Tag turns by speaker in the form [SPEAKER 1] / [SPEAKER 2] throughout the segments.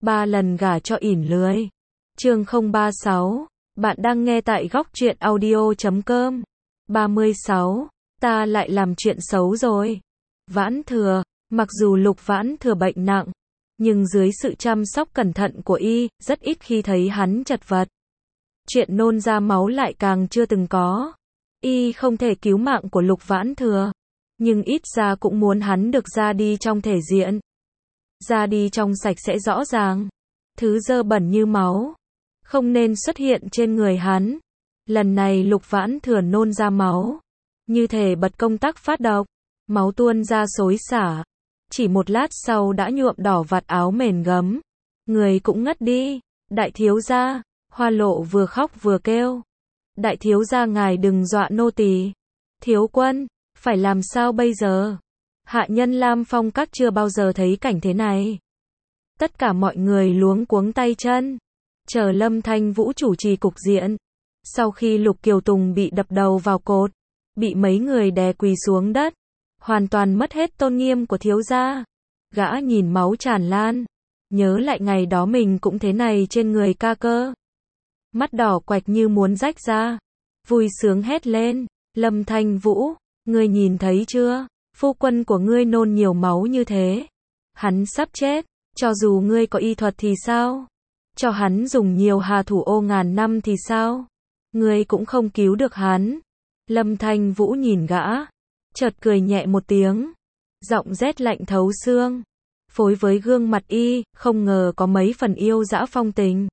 [SPEAKER 1] 3 lần gả cho ỉn lười. Chương 036, bạn đang nghe tại góc truyện audio.com. 36, ta lại làm chuyện xấu rồi. Vãn Thừa, mặc dù Lục Vãn Thừa bệnh nặng, nhưng dưới sự chăm sóc cẩn thận của y, rất ít khi thấy hắn chật vật. Chuyện nôn ra máu lại càng chưa từng có. Y không thể cứu mạng của Lục Vãn Thừa, nhưng ít ra cũng muốn hắn được ra đi trong thể diện. Ra đi trong sạch sẽ rõ ràng. Thứ dơ bẩn như máu không nên xuất hiện trên người hắn. Lần này Lục Vãn Thừa nôn ra máu, như thể bật công tắc phát độc, máu tuôn ra xối xả. Chỉ một lát sau đã nhuộm đỏ vạt áo mền gấm. Người cũng ngất đi. Đại thiếu gia, Hoa Lộ vừa khóc vừa kêu. Đại thiếu gia ngài đừng dọa nô tỳ. Thiếu quân, phải làm sao bây giờ? Hạ nhân Lam Phong Các chưa bao giờ thấy cảnh thế này. Tất cả mọi người luống cuống tay chân, chờ Lâm Thanh Vũ chủ trì cục diện. Sau khi Lục Kiều Tùng bị đập đầu vào cột, bị mấy người đè quỳ xuống đất, hoàn toàn mất hết tôn nghiêm của thiếu gia. Gã nhìn máu tràn lan, nhớ lại ngày đó mình cũng thế này trên người ca cơ. Mắt đỏ quạch như muốn rách ra, vui sướng hét lên, Lâm Thanh Vũ, ngươi nhìn thấy chưa? Phu quân của ngươi nôn nhiều máu như thế, hắn sắp chết, cho dù ngươi có y thuật thì sao? Cho hắn dùng nhiều hà thủ ô ngàn năm thì sao? Ngươi cũng không cứu được hắn. Lâm Thanh Vũ nhìn gã, chợt cười nhẹ một tiếng, giọng rét lạnh thấu xương, phối với gương mặt y, không ngờ có mấy phần yêu dã phong tình,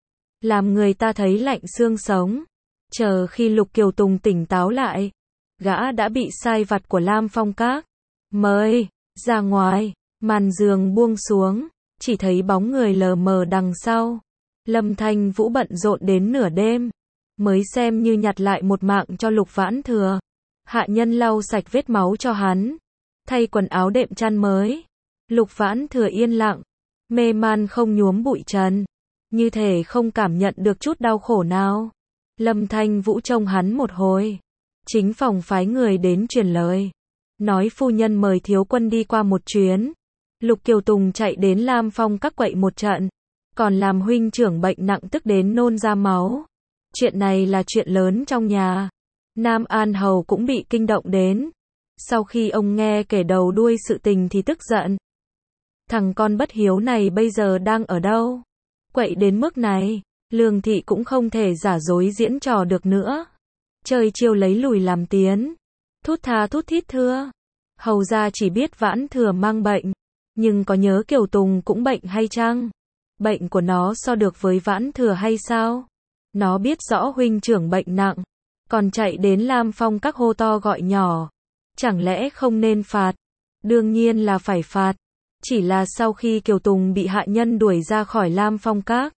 [SPEAKER 1] làm người ta thấy lạnh xương sống. Chờ khi Lục Kiều Tùng tỉnh táo lại, gã đã bị sai vặt của Lam Phong Các mời ra ngoài. Màn giường buông xuống, chỉ thấy bóng người lờ mờ đằng sau. Lâm Thanh Vũ bận rộn đến nửa đêm, mới xem như nhặt lại một mạng cho Lục Vãn Thừa. Hạ nhân lau sạch vết máu cho hắn, thay quần áo đệm chăn mới. Lục Vãn Thừa yên lặng, mê man không nhuốm bụi trần, như thể không cảm nhận được chút đau khổ nào. Lâm Thanh Vũ trông hắn một hồi, chính phòng phái người đến truyền lời, nói phu nhân mời thiếu quân đi qua một chuyến. Lục Kiều Tùng chạy đến Lam Phong Các quậy một trận, còn làm huynh trưởng bệnh nặng tức đến nôn ra máu. Chuyện này là chuyện lớn trong nhà. Nam An Hầu cũng bị kinh động đến. Sau khi ông nghe kể đầu đuôi sự tình thì tức giận. Thằng con bất hiếu này bây giờ đang ở đâu? Quậy đến mức này, Lương Thị cũng không thể giả dối diễn trò được nữa. Chơi chiêu lấy lùi làm tiến. Thút tha thút thít thưa. Hầu ra chỉ biết Vãn Thừa mang bệnh, nhưng có nhớ Kiều Tùng cũng bệnh hay chăng? Bệnh của nó so được với Vãn Thừa hay sao? Nó biết rõ huynh trưởng bệnh nặng, còn chạy đến Lam Phong Các hô to gọi nhỏ. Chẳng lẽ không nên phạt? Đương nhiên là phải phạt. Chỉ là sau khi Kiều Tùng bị hạ nhân đuổi ra khỏi Lam Phong Các,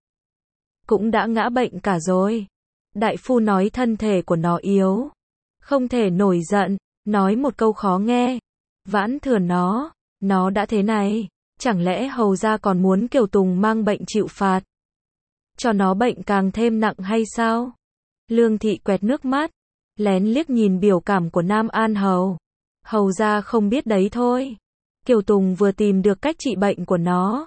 [SPEAKER 1] cũng đã ngã bệnh cả rồi. Đại phu nói thân thể của nó yếu, không thể nổi giận, nói một câu khó nghe. Vãn Thừa nó đã thế này, chẳng lẽ hầu ra còn muốn Kiều Tùng mang bệnh chịu phạt, cho nó bệnh càng thêm nặng hay sao? Lương Thị quẹt nước mắt, lén liếc nhìn biểu cảm của Nam An Hầu. Hầu ra không biết đấy thôi. Kiều Tùng vừa tìm được cách trị bệnh của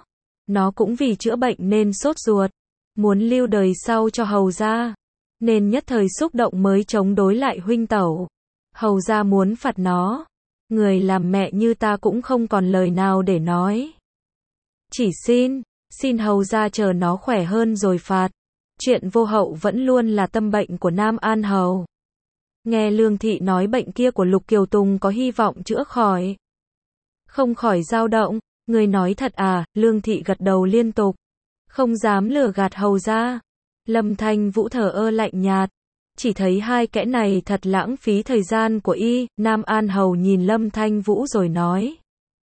[SPEAKER 1] nó cũng vì chữa bệnh nên sốt ruột, muốn lưu đời sau cho hầu ra, nên nhất thời xúc động mới chống đối lại huynh tẩu. Hầu ra muốn phạt nó, người làm mẹ như ta cũng không còn lời nào để nói. Chỉ xin hầu ra chờ nó khỏe hơn rồi phạt. Chuyện vô hậu vẫn luôn là tâm bệnh của Nam An Hầu. Nghe Lương Thị nói bệnh kia của Lục Kiều Tùng có hy vọng chữa khỏi, không khỏi dao động. Người nói thật à? Lương Thị gật đầu liên tục, không dám lừa gạt hầu ra. Lâm Thanh Vũ thờ ơ lạnh nhạt, chỉ thấy hai kẻ này thật lãng phí thời gian của y. Nam An Hầu nhìn Lâm Thanh Vũ rồi nói,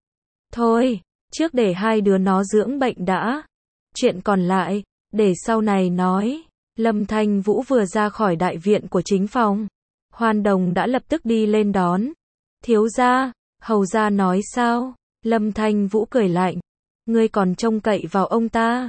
[SPEAKER 1] thôi, trước để hai đứa nó dưỡng bệnh đã, chuyện còn lại để sau này nói. Lâm Thanh Vũ vừa ra khỏi đại viện của chính phòng, Hoan Đồng đã lập tức đi lên đón. Thiếu gia, hầu gia nói sao? Lâm Thanh Vũ cười lạnh, ngươi còn trông cậy vào ông ta?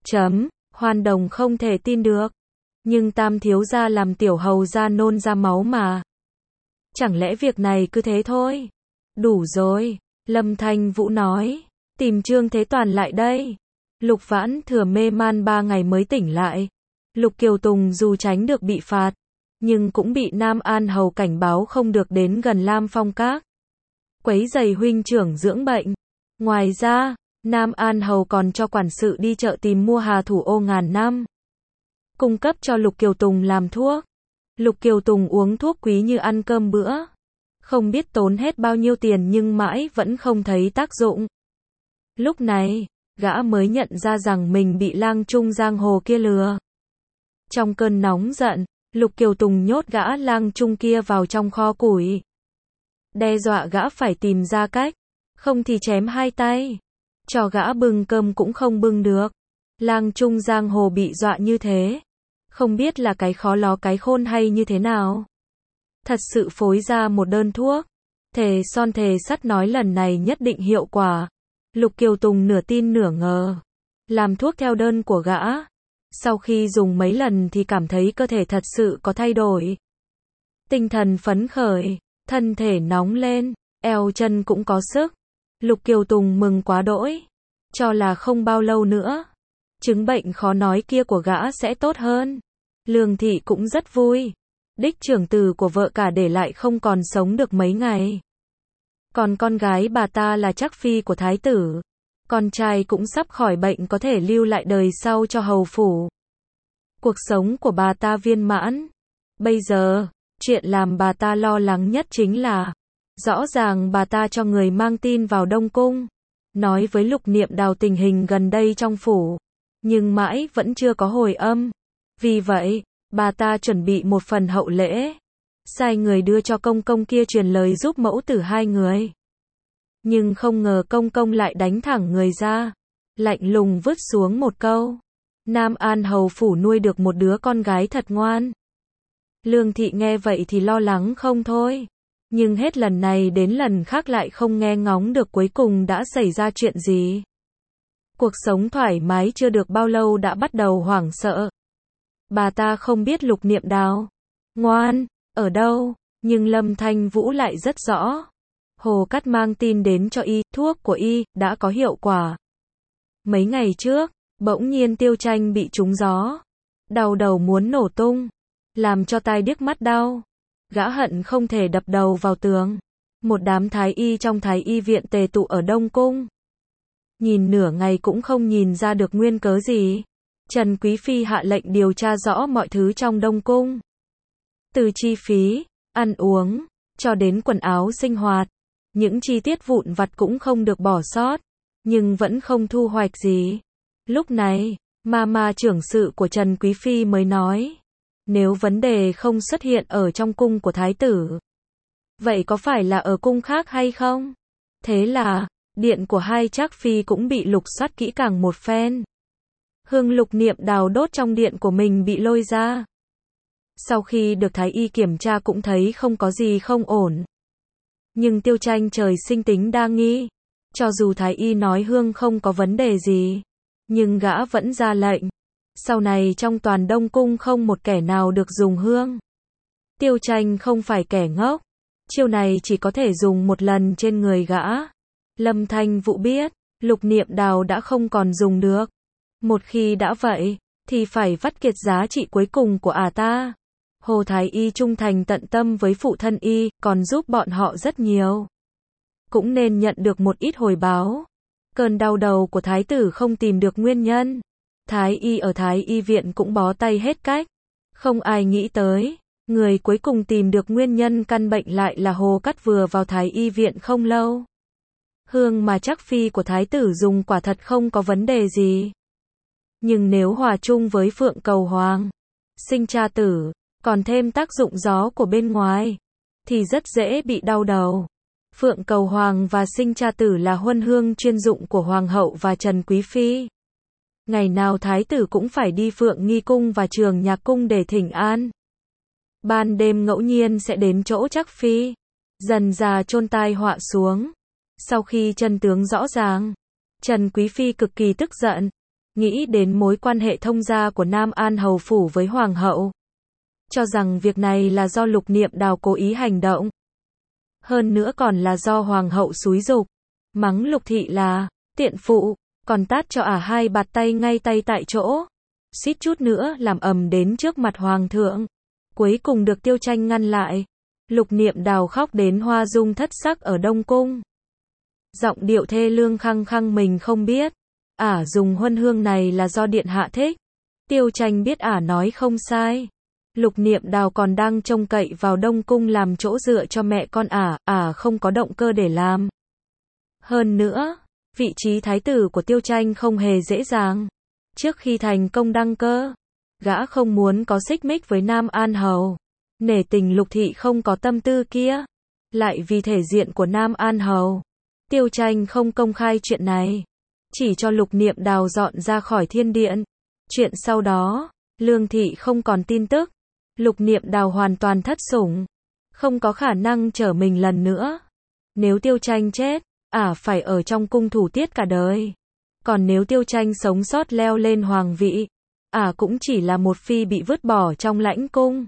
[SPEAKER 1] Hoan Đồng không thể tin được, nhưng Tam thiếu gia làm tiểu hầu gia nôn ra máu mà. Chẳng lẽ việc này cứ thế thôi? Đủ rồi, Lâm Thanh Vũ nói, tìm Trương Thế Toàn lại đây. Lục Vãn Thừa mê man 3 ngày mới tỉnh lại. Lục Kiều Tùng dù tránh được bị phạt, nhưng cũng bị Nam An Hầu cảnh báo không được đến gần Lam Phong Các, quấy rầy huynh trưởng dưỡng bệnh. Ngoài ra, Nam An Hầu còn cho quản sự đi chợ tìm mua hà thủ ô ngàn năm, cung cấp cho Lục Kiều Tùng làm thuốc. Lục Kiều Tùng uống thuốc quý như ăn cơm bữa, không biết tốn hết bao nhiêu tiền nhưng mãi vẫn không thấy tác dụng. Lúc này, gã mới nhận ra rằng mình bị lang trung giang hồ kia lừa. Trong cơn nóng giận, Lục Kiều Tùng nhốt gã lang trung kia vào trong kho củi, đe dọa gã phải tìm ra cách, không thì chém hai tay. Cho gã bưng cơm cũng không bưng được. Lang trung giang hồ bị dọa như thế, không biết là cái khó ló cái khôn hay như thế nào. Thật sự phối ra một đơn thuốc, thề son thề sắt nói lần này nhất định hiệu quả. Lục Kiều Tùng nửa tin nửa ngờ, làm thuốc theo đơn của gã. Sau khi dùng mấy lần thì cảm thấy cơ thể thật sự có thay đổi. Tinh thần phấn khởi, thân thể nóng lên, eo chân cũng có sức. Lục Kiều Tùng mừng quá đỗi, cho là không bao lâu nữa, chứng bệnh khó nói kia của gã sẽ tốt hơn. Lương Thị cũng rất vui. Đích trưởng tử của vợ cả để lại không còn sống được mấy ngày. Còn con gái bà ta là Trác phi của thái tử. Con trai cũng sắp khỏi bệnh có thể lưu lại đời sau cho hầu phủ. Cuộc sống của bà ta viên mãn. Bây giờ, chuyện làm bà ta lo lắng nhất chính là, rõ ràng bà ta cho người mang tin vào Đông Cung, nói với Lục Niệm Đào tình hình gần đây trong phủ, nhưng mãi vẫn chưa có hồi âm. Vì vậy, bà ta chuẩn bị một phần hậu lễ, sai người đưa cho công công kia truyền lời giúp mẫu tử hai người. Nhưng không ngờ công công lại đánh thẳng người ra, lạnh lùng vứt xuống một câu: Nam An Hầu phủ nuôi được một đứa con gái thật ngoan. Lương Thị nghe vậy thì lo lắng không thôi, nhưng hết lần này đến lần khác lại không nghe ngóng được cuối cùng đã xảy ra chuyện gì. Cuộc sống thoải mái chưa được bao lâu đã bắt đầu hoảng sợ. Bà ta không biết Lục Niệm Đào ngoan ở đâu, nhưng Lâm Thanh Vũ lại rất rõ. Hồ Cát mang tin đến cho y, thuốc của y đã có hiệu quả. Mấy ngày trước, bỗng nhiên Tiêu Tranh bị trúng gió, đau đầu muốn nổ tung, làm cho tai điếc mắt đau. Gã hận không thể đập đầu vào tường. Một đám thái y trong thái y viện tề tụ ở Đông Cung, nhìn nửa ngày cũng không nhìn ra được nguyên cớ gì. Trần Quý Phi hạ lệnh điều tra rõ mọi thứ trong Đông Cung, từ chi phí, ăn uống, cho đến quần áo sinh hoạt. Những chi tiết vụn vặt cũng không được bỏ sót, nhưng vẫn không thu hoạch gì. Lúc này, ma trưởng sự của Trần Quý Phi mới nói, nếu vấn đề không xuất hiện ở trong cung của thái tử, vậy có phải là ở cung khác hay không? Thế là, điện của hai Trác phi cũng bị lục soát kỹ càng một phen. Hương Lục Niệm Đào đốt trong điện của mình bị lôi ra. Sau khi được thái y kiểm tra cũng thấy không có gì không ổn. Nhưng Tiêu Tranh trời sinh tính đa nghi. Cho dù thái y nói hương không có vấn đề gì, nhưng gã vẫn ra lệnh. Sau này trong toàn Đông Cung không một kẻ nào được dùng hương. Tiêu Tranh không phải kẻ ngốc. Chiêu này chỉ có thể dùng một lần trên người gã. Lâm Thanh Vũ biết, Lục Niệm Đào đã không còn dùng được. Một khi đã vậy, thì phải vắt kiệt giá trị cuối cùng của ta. Hồ thái y trung thành tận tâm với phụ thân y, còn giúp bọn họ rất nhiều. Cũng nên nhận được một ít hồi báo. Cơn đau đầu của thái tử không tìm được nguyên nhân. Thái y ở thái y viện cũng bó tay hết cách. Không ai nghĩ tới, người cuối cùng tìm được nguyên nhân căn bệnh lại là Hồ Cát vừa vào thái y viện không lâu. Hương mà Trác phi của thái tử dùng quả thật không có vấn đề gì. Nhưng nếu hòa chung với Phượng Cầu Hoàng, sinh cha tử, còn thêm tác dụng gió của bên ngoài, thì rất dễ bị đau đầu. Phượng Cầu Hoàng và sinh cha tử là huân hương chuyên dụng của Hoàng hậu và Trần Quý Phi. Ngày nào thái tử cũng phải đi Phượng Nghi Cung và Trường Nhạc Cung để thỉnh an. Ban đêm ngẫu nhiên sẽ đến chỗ Trác phi, dần dà chôn tai họa xuống. Sau khi chân tướng rõ ràng, Trần Quý Phi cực kỳ tức giận, nghĩ đến mối quan hệ thông gia của Nam An Hầu phủ với Hoàng hậu, cho rằng việc này là do Lục Niệm Đào cố ý hành động. Hơn nữa còn là do Hoàng hậu xúi giục, mắng Lục Thị là tiện phụ, còn tát cho hai bạt tay ngay tay tại chỗ. Suýt chút nữa làm ầm đến trước mặt hoàng thượng. Cuối cùng được Tiêu Tranh ngăn lại. Lục Niệm Đào khóc đến hoa dung thất sắc ở Đông Cung. Giọng điệu thê lương khăng khăng mình không biết. Dùng huân hương này là do điện hạ thích. Tiêu Tranh biết nói không sai. Lục Niệm Đào còn đang trông cậy vào Đông Cung làm chỗ dựa cho mẹ con không có động cơ để làm. Hơn nữa, vị trí thái tử của Tiêu Tranh không hề dễ dàng. Trước khi thành công đăng cơ, gã không muốn có xích mích với Nam An Hầu. Nể tình Lục thị không có tâm tư kia. Lại vì thể diện của Nam An Hầu, Tiêu Tranh không công khai chuyện này. Chỉ cho Lục Niệm Đào dọn ra khỏi thiên điện. Chuyện sau đó, Lương thị không còn tin tức. Lục Niệm Đào hoàn toàn thất sủng. Không có khả năng trở mình lần nữa. Nếu Tiêu Tranh chết, phải ở trong cung thủ tiết cả đời. Còn nếu Tiêu Tranh sống sót leo lên hoàng vị, cũng chỉ là một phi bị vứt bỏ trong lãnh cung.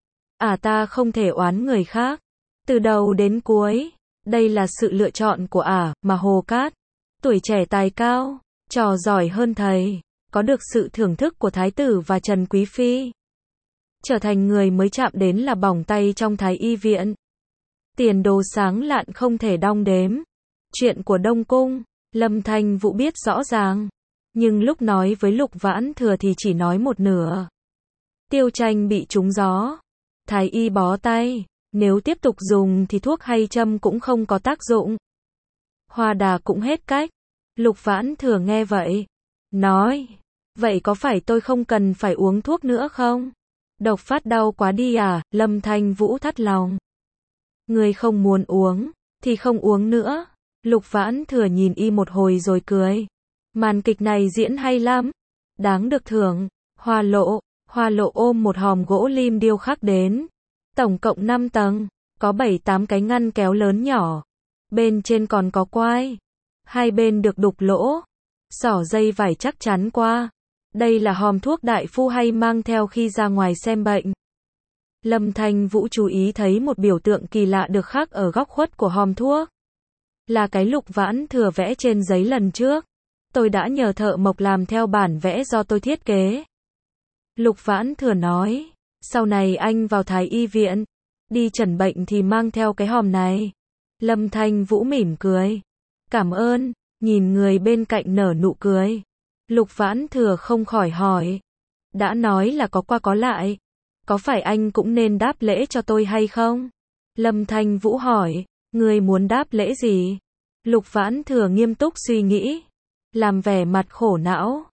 [SPEAKER 1] Ta không thể oán người khác. Từ đầu đến cuối, đây là sự lựa chọn của mà Hồ Cát, tuổi trẻ tài cao, trò giỏi hơn thầy, có được sự thưởng thức của thái tử và Trần Quý phi. Trở thành người mới chạm đến là bỏng tay trong Thái Y viện. Tiền đồ sáng lạn không thể đong đếm. Chuyện của Đông Cung, Lâm Thanh Vũ biết rõ ràng. Nhưng lúc nói với Lục Vãn Thừa thì chỉ nói một nửa. Tiêu Tranh bị trúng gió. Thái Y bó tay. Nếu tiếp tục dùng thì thuốc hay châm cũng không có tác dụng. Hoa đà cũng hết cách. Lục Vãn Thừa nghe vậy. Nói. Vậy có phải tôi không cần phải uống thuốc nữa không? Độc phát đau quá đi Lâm Thanh Vũ thắt lòng. Người không muốn uống, thì không uống nữa. Lục Vãn Thừa nhìn y một hồi rồi cười. Màn kịch này diễn hay lắm. Đáng được thưởng. Hoa lộ ôm một hòm gỗ lim điêu khắc đến. Tổng cộng 5 tầng, có 7-8 cái ngăn kéo lớn nhỏ. Bên trên còn có quai. Hai bên được đục lỗ. Xỏ dây vải chắc chắn qua. Đây là hòm thuốc đại phu hay mang theo khi ra ngoài xem bệnh. Lâm Thanh Vũ chú ý thấy một biểu tượng kỳ lạ được khắc ở góc khuất của hòm thuốc. Là cái Lục Vãn Thừa vẽ trên giấy lần trước. Tôi đã nhờ thợ mộc làm theo bản vẽ do tôi thiết kế. Lục Vãn Thừa nói, sau này anh vào Thái Y viện, đi chẩn bệnh thì mang theo cái hòm này. Lâm Thanh Vũ mỉm cười. Cảm ơn, nhìn người bên cạnh nở nụ cười. Lục Vãn Thừa không khỏi hỏi. Đã nói là có qua có lại. Có phải anh cũng nên đáp lễ cho tôi hay không? Lâm Thanh Vũ hỏi. Người muốn đáp lễ gì? Lục Vãn Thừa nghiêm túc suy nghĩ. Làm vẻ mặt khổ não.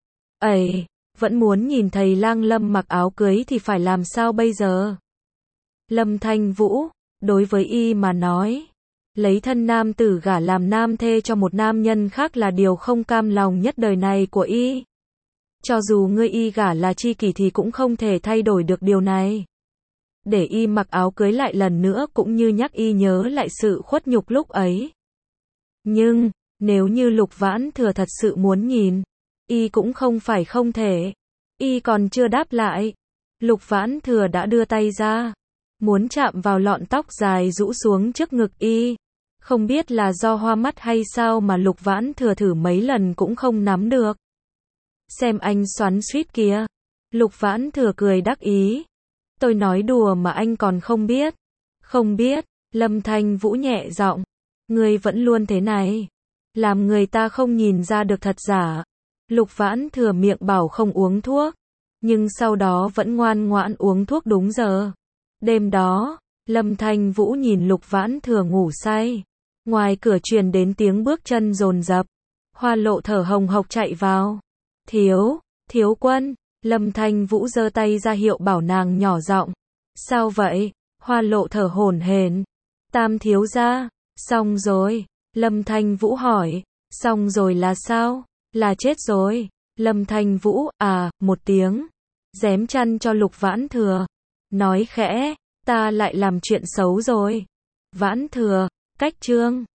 [SPEAKER 1] Vẫn muốn nhìn thầy lang Lâm mặc áo cưới thì phải làm sao bây giờ? Lâm Thanh Vũ, đối với y mà nói, lấy thân nam tử gả làm nam thê cho một nam nhân khác là điều không cam lòng nhất đời này của y. Cho dù ngươi y gả là tri kỷ thì cũng không thể thay đổi được điều này. Để y mặc áo cưới lại lần nữa cũng như nhắc y nhớ lại sự khuất nhục lúc ấy. Nhưng, nếu như Lục Vãn Thừa thật sự muốn nhìn, y cũng không phải không thể. Y còn chưa đáp lại. Lục Vãn Thừa đã đưa tay ra. Muốn chạm vào lọn tóc dài rũ xuống trước ngực y. Không biết là do hoa mắt hay sao mà Lục Vãn Thừa thử mấy lần cũng không nắm được. Xem anh xoắn xuýt kìa. Lục Vãn Thừa cười đắc ý. Tôi nói đùa mà anh còn không biết. Không biết, Lâm Thanh Vũ nhẹ giọng. Ngươi vẫn luôn thế này. Làm người ta không nhìn ra được thật giả. Lục Vãn Thừa miệng bảo không uống thuốc. Nhưng sau đó vẫn ngoan ngoãn uống thuốc đúng giờ. Đêm đó, Lâm Thanh Vũ nhìn Lục Vãn Thừa ngủ say. Ngoài cửa truyền đến tiếng bước chân dồn dập. Hoa lộ thở hồng hộc chạy vào. Thiếu quân. Lâm Thanh Vũ giơ tay ra hiệu bảo nàng nhỏ giọng. Sao vậy? Hoa lộ thở hổn hển. Tam thiếu gia. Xong rồi. Lâm Thanh Vũ hỏi. Xong rồi là sao? Là chết rồi. Lâm Thanh Vũ, một tiếng. Dém chăn cho Lục Vãn Thừa. Nói khẽ, ta lại làm chuyện xấu rồi. Vãn Thừa, cách chương.